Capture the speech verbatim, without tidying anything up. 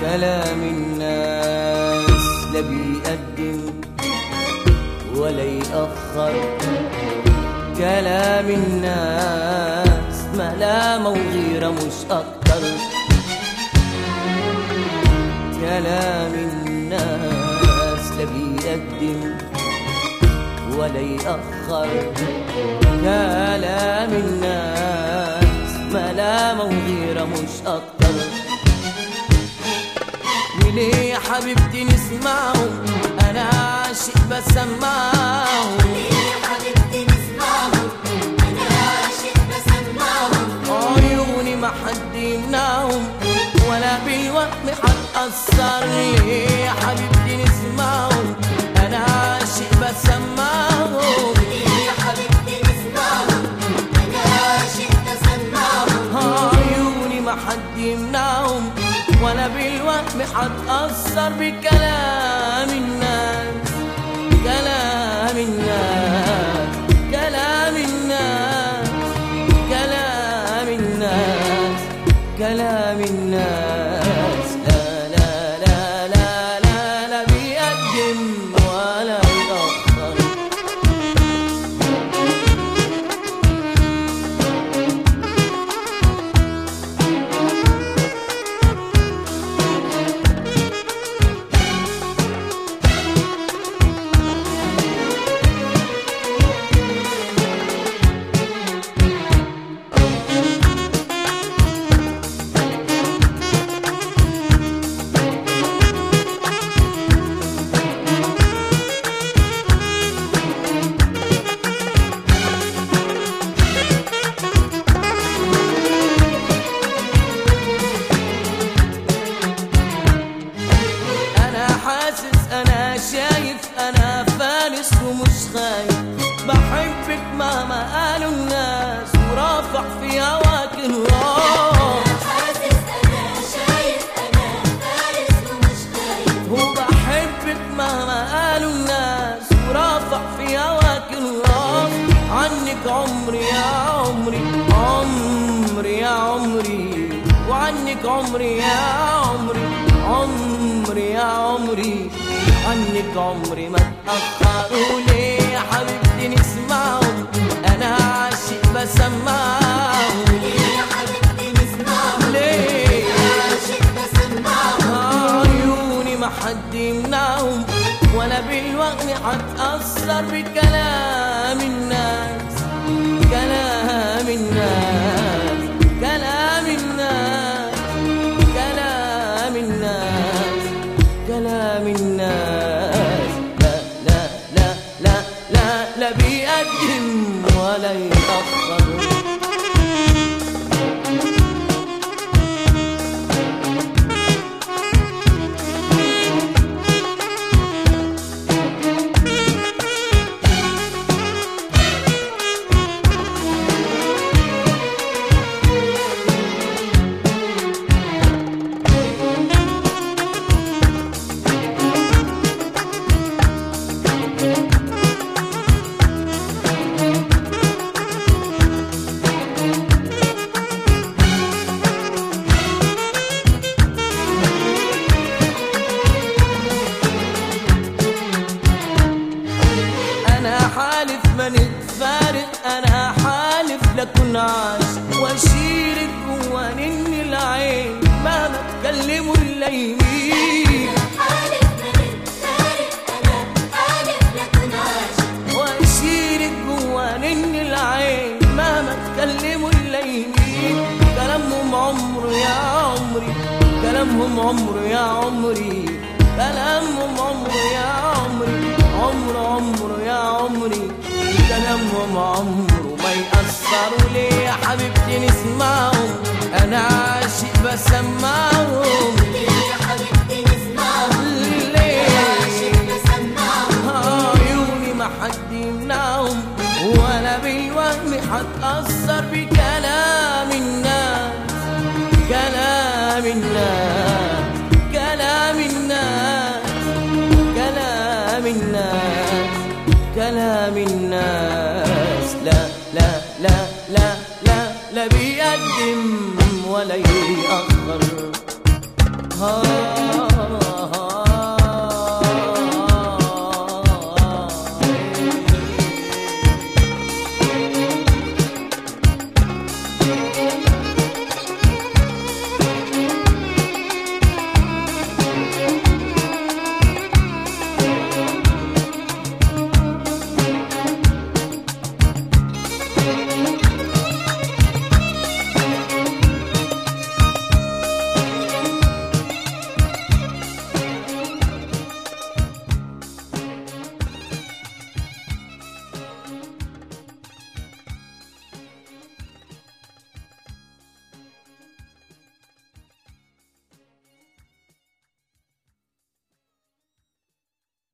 كلام الناس لا بيقدم ولا يأخر، كلام الناس ملامة وغيرة مش أكتر، كلام الناس لا بيقدم ولا يأخر، كلام الناس ملامة وغيرة مش أكتر. وليه يا حبيبتي نسمعه أنا عاشق بسمعه، وليه يا حبيبتي نسمعه أنا عاشق بسمعه، عيوني ما حد يمنعهم ولا بالوهم هتأثر. ليه يا حبيبتي نسمعه أنا عاشق بسمعه، وليه يا حبيبتي نسمعه أنا عاشق بسمعه، عيوني ما حد يمنعهم ولا بالوهم هتأثر بكلام الناس، كلام الناس، كلام الناس، كلام الناس، كلام الناس. لا لا لا لا لا لا بيقدم ولا يأخر. أنا شايف أنا فارس ومش خايف، بحبك مهما قالوا الناس ورافع في هواك الراس. أنا حاسس أنا شايف أنا فارس ومش خايف، وبحبك مهما قالوا الناس ورافع في هواك الراس. عنك عمري يا عمري، عمري يا عمري، وعنك عمري يا عمري، عمري يا عمري، عنك عمري ما اتأخر. وليه يا حبيبتي نسمعهم أنا عاشق بسمعهم، وليه يا حبيبتي نسمعه ليه أنا عاشق بسمعه، عيوني ما حد يمنعهم ولا بالوهم هتأثر بكلام الناس، كلام الناس، كلام الناس، كلام الناس، كلام الناس. لا لا لا لا لا لا بيقدم ولا يأخر. حالف ما نتفارق، انا حالف لكن عاشق واشيلك جوا نني العين مهما اتكلموا الا يمين. حالف ما نتفارق انا حالف لكن عاشق واشيلك جوا نني العين مهما اتكلموا الا يمين. كلامهم عمر يا عمري، كلامهم عمر يا عمري، كلامهم عمر يا عمري، عمر عمر يا عمري، كلامهم عمره ما يأثروا. ليه يا حبيبتي نسمعهم أنا عاشق بسمعهم، ليه يا حبيبتي نسمعهم ليه أنا عاشق بسمعهم، عيوني ما حد يمنعهم ولا بالوهم هتأثر بكلام الناس، كلام الناس، كلام الناس، كلام الناس، كلام الناس. لا لا لا لا لا لا بيقدم ولا يأخر.